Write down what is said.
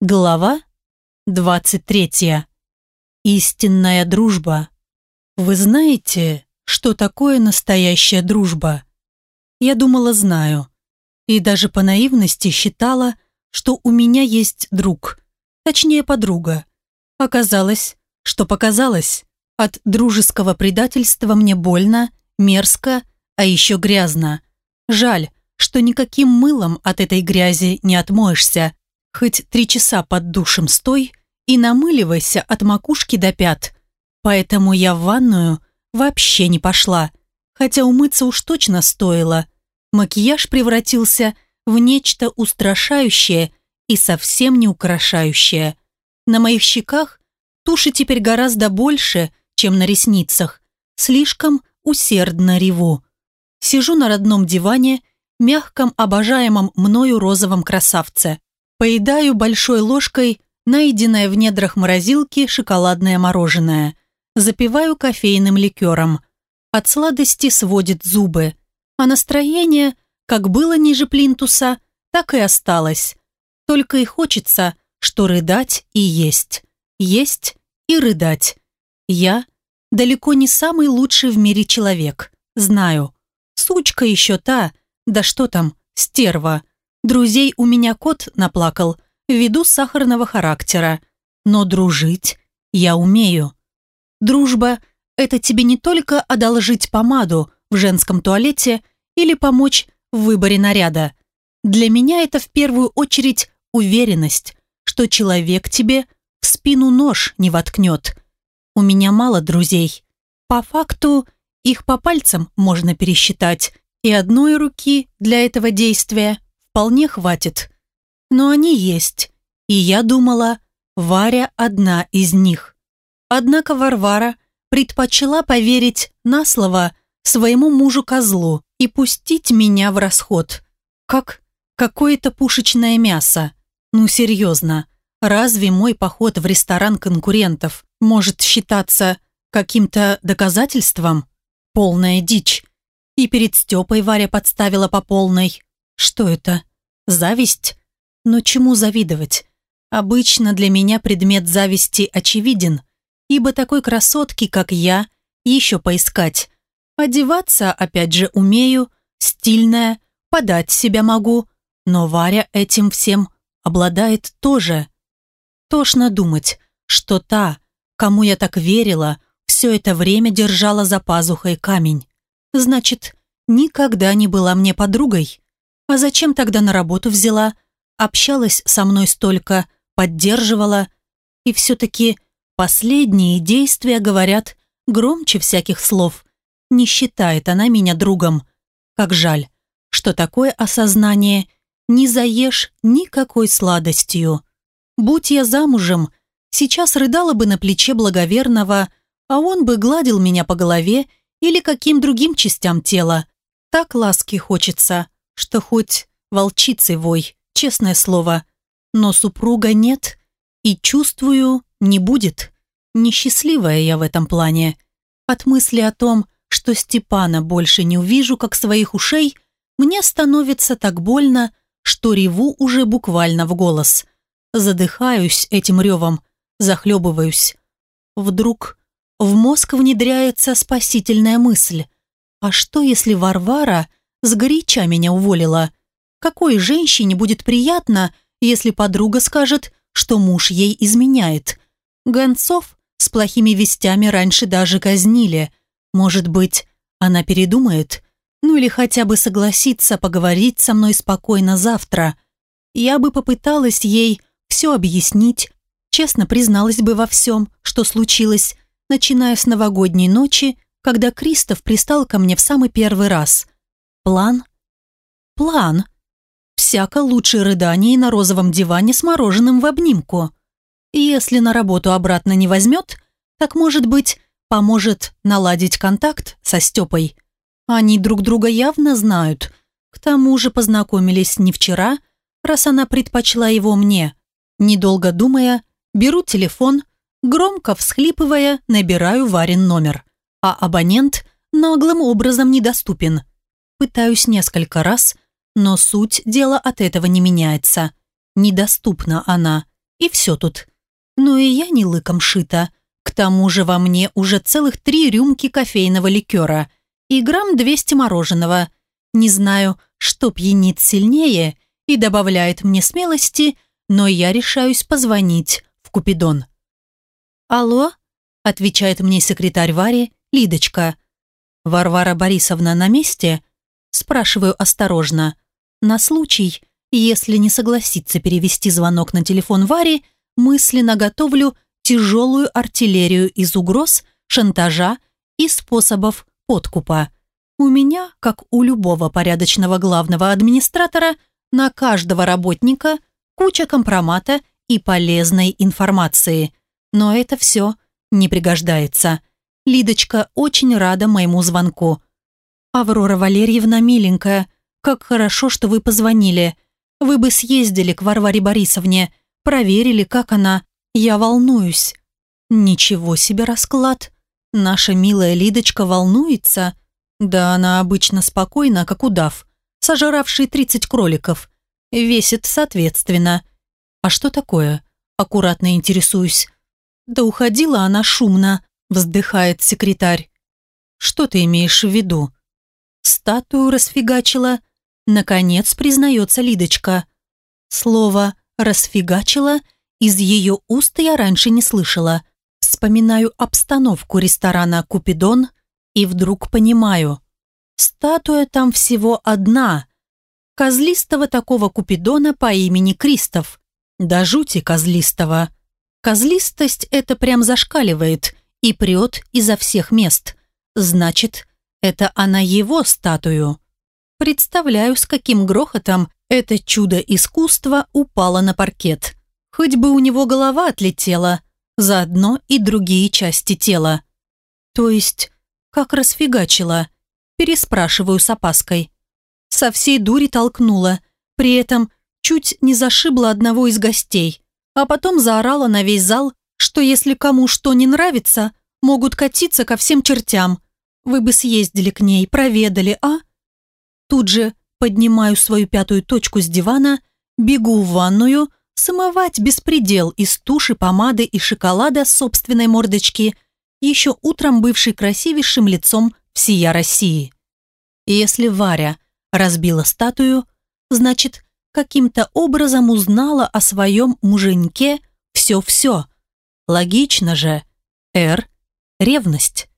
Глава 23. Истинная дружба. Вы знаете, что такое настоящая дружба? Я думала, знаю. И даже по наивности считала, что у меня есть друг. Точнее, подруга. Оказалось, что показалось. От дружеского предательства мне больно, мерзко, а еще грязно. Жаль, что никаким мылом от этой грязи не отмоешься. Хоть 3 часа под душем стой и намыливайся от макушки до пят. Поэтому я в ванную вообще не пошла, хотя умыться уж точно стоило. Макияж превратился в нечто устрашающее и совсем не украшающее. На моих щеках туши теперь гораздо больше, чем на ресницах. Слишком усердно реву. Сижу на родном диване, мягком, обожаемом мною розовом красавце. Поедаю большой ложкой найденное в недрах морозилки шоколадное мороженое. Запиваю кофейным ликером. От сладости сводит зубы. А настроение, как было ниже плинтуса, так и осталось. Только и хочется, что рыдать и есть. Есть и рыдать. Я далеко не самый лучший в мире человек. Знаю. Сучка еще та, да что там, стерва. Друзей у меня кот наплакал, ввиду сахарного характера. Но дружить я умею. Дружба – это тебе не только одолжить помаду в женском туалете или помочь в выборе наряда. Для меня это в первую очередь уверенность, что человек тебе в спину нож не воткнет. У меня мало друзей. По факту их по пальцам можно пересчитать, и одной руки для этого действия вполне хватит. Но они есть, и я думала, Варя одна из них. Однако Варвара предпочла поверить на слово своему мужу-козлу и пустить меня в расход. Как какое-то пушечное мясо. Ну серьезно, разве мой поход в ресторан конкурентов может считаться каким-то доказательством? Полная дичь. И перед Степой Варя подставила по полной. Что это? Зависть? Но чему завидовать? Обычно для меня предмет зависти очевиден, ибо такой красотки, как я, еще поискать. Одеваться, опять же, умею, стильная, подать себя могу, но Варя этим всем обладает тоже. Тошно думать, что та, кому я так верила, все это время держала за пазухой камень. Значит, никогда не была мне подругой. А зачем тогда на работу взяла? Общалась со мной столько, поддерживала. И все-таки последние действия говорят громче всяких слов. Не считает она меня другом. Как жаль, что такое осознание не заешь никакой сладостью. Будь я замужем, сейчас рыдала бы на плече благоверного, а он бы гладил меня по голове или каким другим частям тела. Так ласки хочется, что хоть волчицей вой, честное слово. Но супруга нет, и, чувствую, не будет. Несчастливая я в этом плане. От мысли о том, что Степана больше не увижу, как своих ушей, мне становится так больно, что реву уже буквально в голос. Задыхаюсь этим ревом, захлебываюсь. Вдруг в мозг внедряется спасительная мысль. А что, если Варвара сгоряча меня уволила? Какой женщине будет приятно, если подруга скажет, что муж ей изменяет? Гонцов с плохими вестями раньше даже казнили. Может быть, она передумает? Ну или хотя бы согласится поговорить со мной спокойно завтра. Я бы попыталась ей все объяснить, честно призналась бы во всем, что случилось, начиная с новогодней ночи, когда Кристоф пристал ко мне в самый первый раз. План? План. Всяко лучше рыданий на розовом диване с мороженым в обнимку. Если на работу обратно не возьмет, так, может быть, поможет наладить контакт со Степой. Они друг друга явно знают. К тому же познакомились не вчера, раз она предпочла его мне. Недолго думая, беру телефон, громко всхлипывая, набираю Варин номер. А абонент наглым образом недоступен. Пытаюсь несколько раз, но суть дела от этого не меняется. Недоступна она. И все тут. Ну и я не лыком шита. К тому же во мне уже целых 3 рюмки кофейного ликера и грамм 200 мороженого. Не знаю, что пьянит сильнее и добавляет мне смелости, но я решаюсь позвонить в Купидон. «Алло?» – отвечает мне секретарь Вари, Лидочка. «Варвара Борисовна на месте?» – спрашиваю осторожно. На случай, если не согласится перевести звонок на телефон Вари, мысленно готовлю тяжелую артиллерию из угроз, шантажа и способов подкупа. У меня, как у любого порядочного главного администратора, на каждого работника куча компромата и полезной информации. Но это все не пригождается. Лидочка очень рада моему звонку. «Аврора Валерьевна, миленькая, как хорошо, что вы позвонили. Вы бы съездили к Варваре Борисовне, проверили, как она. Я волнуюсь». Ничего себе расклад. Наша милая Лидочка волнуется. Да она обычно спокойна, как удав, сожравший 30 кроликов. Весит соответственно. А что такое? Аккуратно интересуюсь. Да уходила она шумно, вздыхает секретарь. Что ты имеешь в виду? Статую расфигачила. Наконец признается Лидочка. Слово «расфигачила» из ее уст я раньше не слышала. Вспоминаю обстановку ресторана «Купидон» и вдруг понимаю. Статуя там всего одна. Козлистого такого Купидона по имени Кристоф. Да жути козлистого. Козлистость это прям зашкаливает и прет изо всех мест. Значит, это она его статую. Представляю, с каким грохотом это чудо искусства упало на паркет. Хоть бы у него голова отлетела, заодно и другие части тела. То есть, как расфигачила? Переспрашиваю с опаской. Со всей дури толкнула, при этом чуть не зашибла одного из гостей, а потом заорала на весь зал, что если кому что не нравится, могут катиться ко всем чертям. Вы бы съездили к ней, проведали, а? Тут же поднимаю свою 5-ю точку с дивана, бегу в ванную, смывать беспредел из туши, помады и шоколада с собственной мордочки, еще утром бывшей красивейшим лицом всея России. И если Варя разбила статую, значит, каким-то образом узнала о своем муженьке все-все. Логично же. Ревность.